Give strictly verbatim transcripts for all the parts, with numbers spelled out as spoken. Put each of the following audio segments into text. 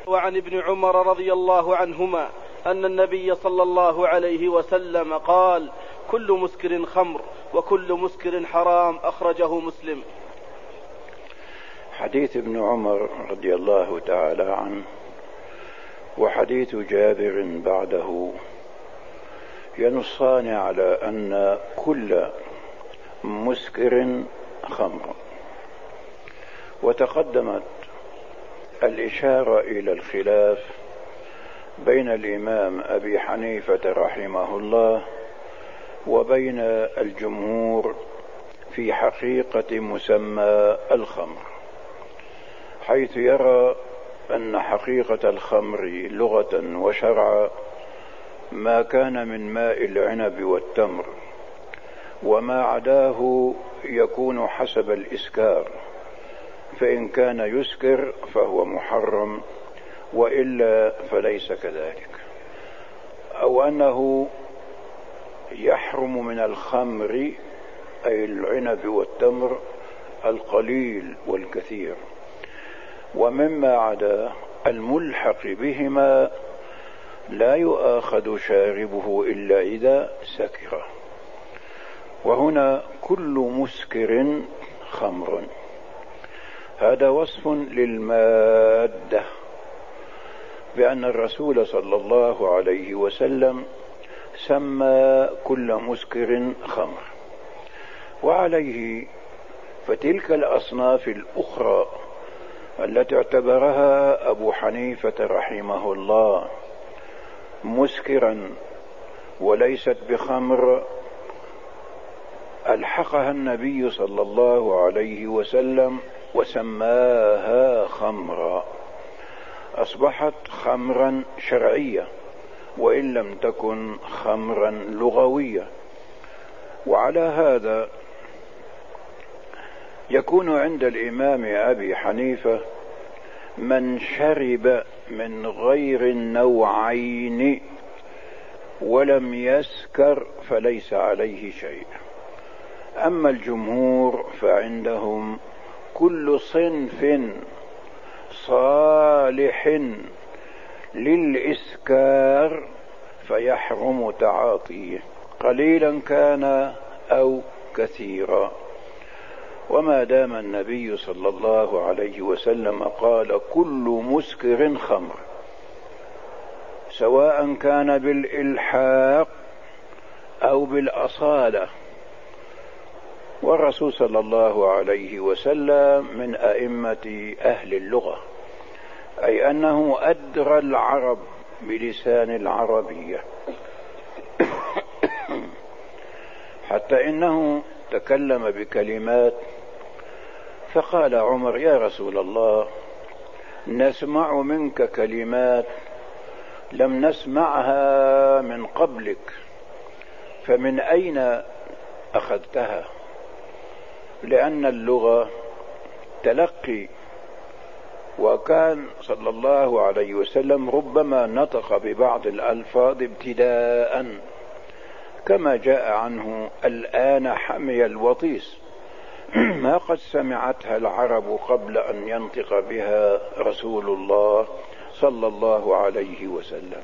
وعن ابن عمر رضي الله عنهما أن النبي صلى الله عليه وسلم قال: كل مسكر خمر وكل مسكر حرام. أخرجه مسلم. حديث ابن عمر رضي الله تعالى عنه وحديث جابر بعده ينصان على أن كل مسكر خمر، وتقدمت الإشارة إلى الخلاف بين الإمام أبي حنيفة رحمه الله وبين الجمهور في حقيقة مسمى الخمر، حيث يرى أن حقيقة الخمر لغة وشرعا ما كان من ماء العنب والتمر، وما عداه يكون حسب الإسكار، فإن كان يسكر فهو محرم وإلا فليس كذلك، أو أنه يحرم من الخمر أي العنب والتمر القليل والكثير، ومما عدا الملحق بهما لا يؤاخذ شاربه إلا إذا سكر. وهنا كل مسكر خمر، هذا وصف للمادة، بأن الرسول صلى الله عليه وسلم سمى كل مسكر خمر، وعليه فتلك الأصناف الأخرى التي اعتبرها أبو حنيفة رحمه الله مسكرا وليست بخمر ألحقها النبي صلى الله عليه وسلم وسماها خمرا، أصبحت خمرا شرعية وإن لم تكن خمرا لغوية. وعلى هذا يكون عند الإمام أبي حنيفة من شرب من غير النوعين ولم يسكر فليس عليه شيء. أما الجمهور فعندهم كل صنف صالح للإسكار فيحرم تعاطيه قليلا كان أو كثيرا. وما دام النبي صلى الله عليه وسلم قال كل مسكر خمر، سواء كان بالإلحاق أو بالأصالة، والرسول صلى الله عليه وسلم من أئمة أهل اللغة، أي أنه أدرى العرب بلسان العربية، حتى إنه تكلم بكلمات فقال عمر: يا رسول الله، نسمع منك كلمات لم نسمعها من قبلك، فمن أين أخذتها؟ لأن اللغة تلقي، وكان صلى الله عليه وسلم ربما نطق ببعض الألفاظ ابتداء، كما جاء عنه: الآن حمي الوطيس، ما قد سمعتها العرب قبل أن ينطق بها رسول الله صلى الله عليه وسلم.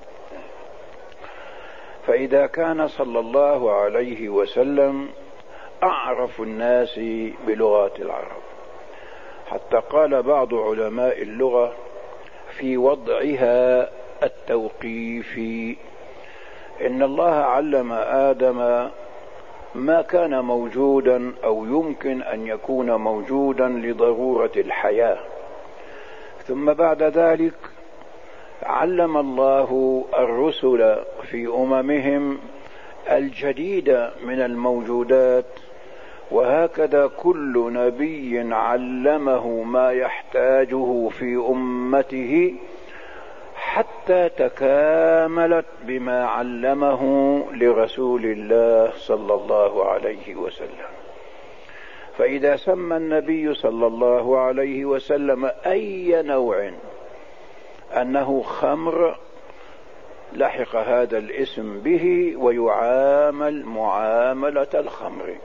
فإذا كان صلى الله عليه وسلم أعرف الناس بلغات العرب، حتى قال بعض علماء اللغة في وضعها التوقيفي: إن الله علم آدم ما كان موجودا أو يمكن أن يكون موجودا لضرورة الحياة، ثم بعد ذلك علم الله الرسل في أممهم الجديد من الموجودات، وهكذا كل نبي علمه ما يحتاجه في أمته حتى تكاملت بما علمه لرسول الله صلى الله عليه وسلم. فإذا سمى النبي صلى الله عليه وسلم أي نوع أنه خمر لحق هذا الاسم به، ويعامل معاملة الخمر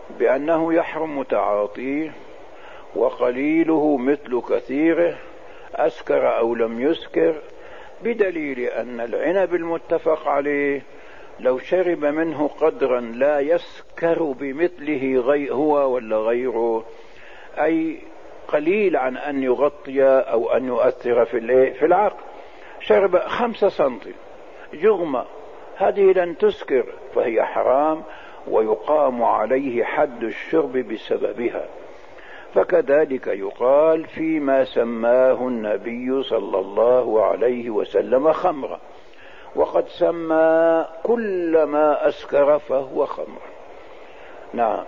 بأنه يحرم تعاطيه، وقليله مثل كثيره، أسكر أو لم يسكر، بدليل أن العنب المتفق عليه لو شرب منه قدرا لا يسكر بمثله غي هو ولا غيره، أي قليل عن أن يغطي أو أن يؤثر في في العقل. شرب خمسة سنتي جغمة، هذه لن تسكر فهي حرام ويقام عليه حد الشرب بسببها. فكذلك يقال فيما سماه النبي صلى الله عليه وسلم خمرا، وقد سمى كل ما أسكر فهو خمر. نعم.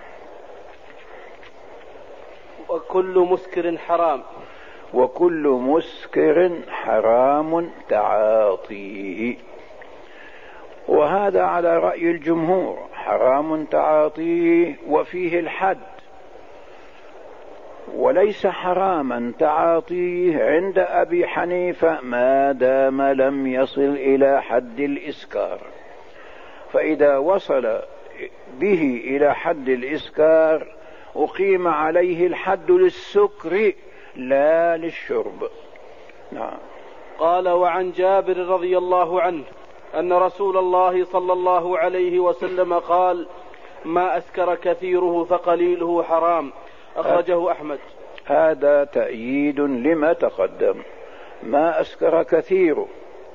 وكل مسكر حرام. وكل مسكر حرام تعاطيه، وهذا على رأي الجمهور، حرام تعاطيه وفيه الحد، وليس حراما تعاطيه عند أبي حنيفة ما دام لم يصل إلى حد الإسكار. فإذا وصل به إلى حد الإسكار أقيم عليه الحد للسكر لا للشرب. نعم. قال: وعن جابر رضي الله عنه أن رسول الله صلى الله عليه وسلم قال: ما أسكر كثيره فقليله حرام، أخرجه أحمد. هذا تأييد لما تقدم. ما أسكر كثيره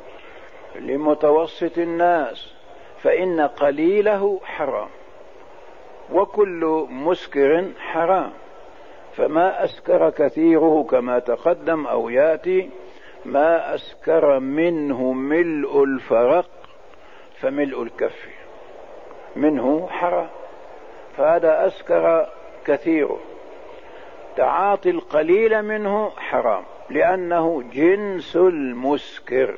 لمتوسط الناس فإن قليله حرام، وكل مسكر حرام. فما أسكر كثيره كما تقدم أو يأتي ما أسكر منه ملء الفرق فملء الكف منه حرام، فهذا أسكر كثيره. تعاطي القليل منه حرام لأنه جنس المسكر.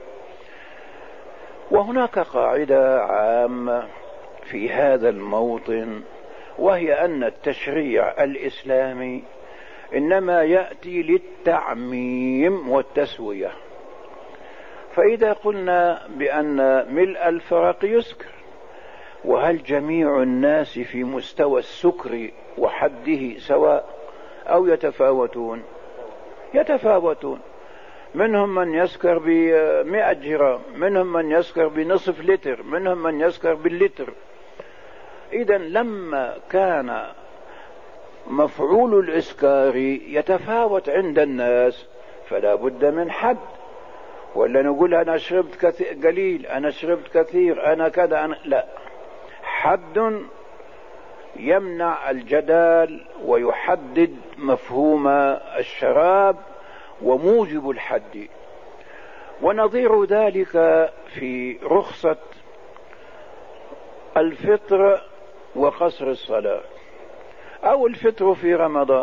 وهناك قاعدة عامة في هذا الموطن، وهي أن التشريع الإسلامي إنما يأتي للتعميم والتسوية. فإذا قلنا بأن ملء الفرق يسكر، وهل جميع الناس في مستوى السكر وحده سواء أو يتفاوتون؟ يتفاوتون. منهم من يسكر بمئة جرام، منهم من يسكر بنصف لتر، منهم من يسكر باللتر. إذا لما كان مفعول الإسكار يتفاوت عند الناس فلا بد من حد، ولا نقول أنا شربت قليل، أنا شربت كثير، أنا كذا، أنا لا. حد يمنع الجدال ويحدد مفهوم الشراب وموجب الحد. ونظير ذلك في رخصة الفطر وقصر الصلاة أو الفطر في رمضان.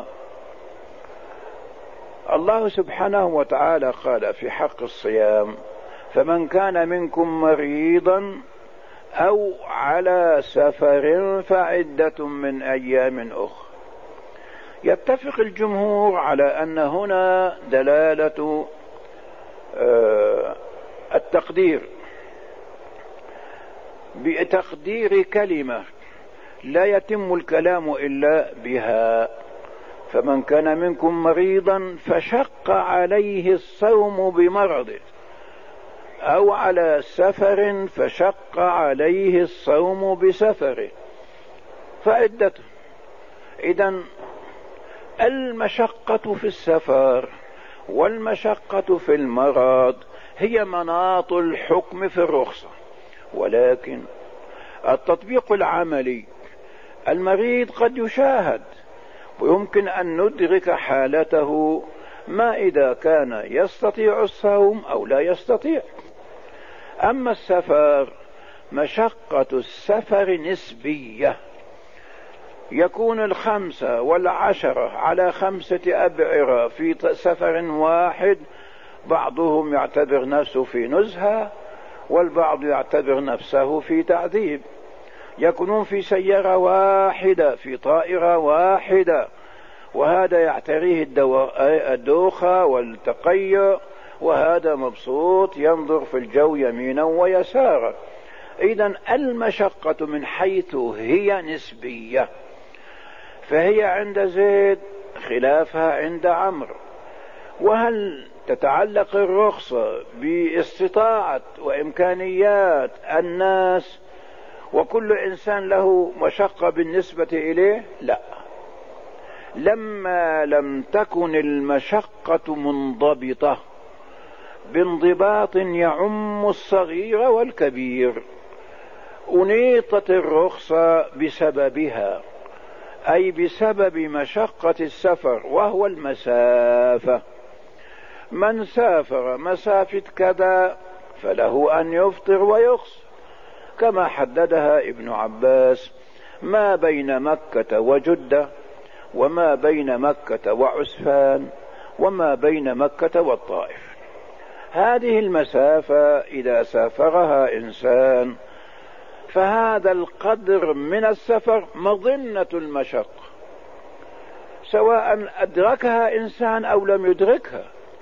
الله سبحانه وتعالى قال في حق الصيام: فمن كان منكم مريضا أو على سفر فعدة من أيام أخرى. يتفق الجمهور على أن هنا دلالة التقدير بتقدير كلمة لا يتم الكلام إلا بها. فمن كان منكم مريضا فشق عليه الصوم بمرضه، أو على سفر فشق عليه الصوم بسفره فعدته. إذن المشقة في السفر والمشقة في المرض هي مناط الحكم في الرخصة، ولكن التطبيق العملي المريض قد يشاهد ويمكن أن ندرك حالته، ما إذا كان يستطيع الصوم أو لا يستطيع. أما السفر مشقة السفر نسبية، يكون الخمسة والعشرة على خمسة أبعرة في سفر واحد، بعضهم يعتبر نفسه في نزهة والبعض يعتبر نفسه في تعذيب. يكونون في سيارة واحدة في طائرة واحدة، وهذا يعتريه الدوخة والتقيؤ، وهذا مبسوط ينظر في الجو يمينا ويسارا. إذن المشقة من حيث هي نسبية، فهي عند زيد خلافها عند عمرو. وهل تتعلق الرخصة باستطاعة وإمكانيات الناس وكل إنسان له مشقة بالنسبة إليه؟ لا. لما لم تكن المشقة منضبطة بانضباط يعم الصغير والكبير أنيطت الرخصة بسببها، أي بسبب مشقة السفر وهو المسافة. من سافر مسافة كذا فله أن يفطر ويقصر كما حددها ابن عباس: ما بين مكة وجدة، وما بين مكة وعسفان، وما بين مكة والطائف. هذه المسافة إذا سافرها إنسان فهذا القدر من السفر مظنة المشقة، سواء أدركها إنسان أو لم يدركها.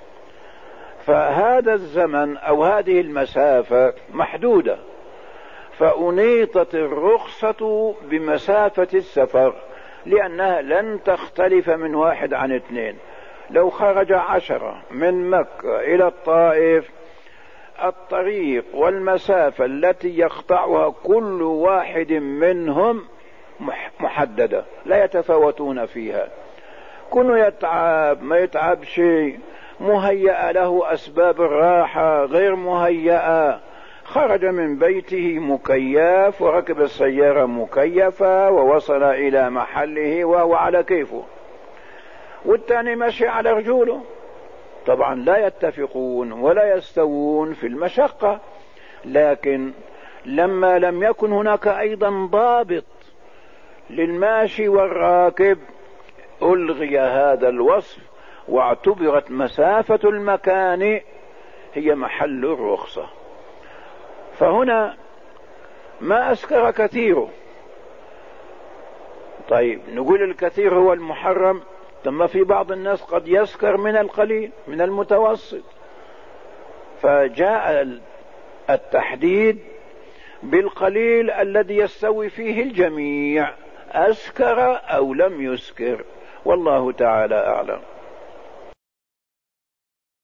فهذا الزمن أو هذه المسافة محدودة، فأنيطت الرخصة بمسافة السفر لأنها لن تختلف من واحد عن اثنين. لو خرج عشرة من مكة إلى الطائف، الطريق والمسافة التي يقطعها كل واحد منهم محددة لا يتفاوتون فيها. كل يتعب ما يتعب شيء، مهيأ له أسباب الراحة غير مهيئة، خرج من بيته مكيف وركب السيارة مكيفة ووصل إلى محله وهو على كيفه، والثاني مشي على رجوله. طبعا لا يتفقون ولا يستوون في المشقة، لكن لما لم يكن هناك أيضا ضابط للماشي والراكب ألغي هذا الوصف، واعتبرت مسافة المكان هي محل الرخصة. فهنا ما أسكر كثيره. طيب نقول الكثير هو المحرم، ثم في بعض الناس قد يسكر من القليل من المتوسط، فجاء التحديد بالقليل الذي يستوي فيه الجميع، أسكر أو لم يسكر، والله تعالى أعلم.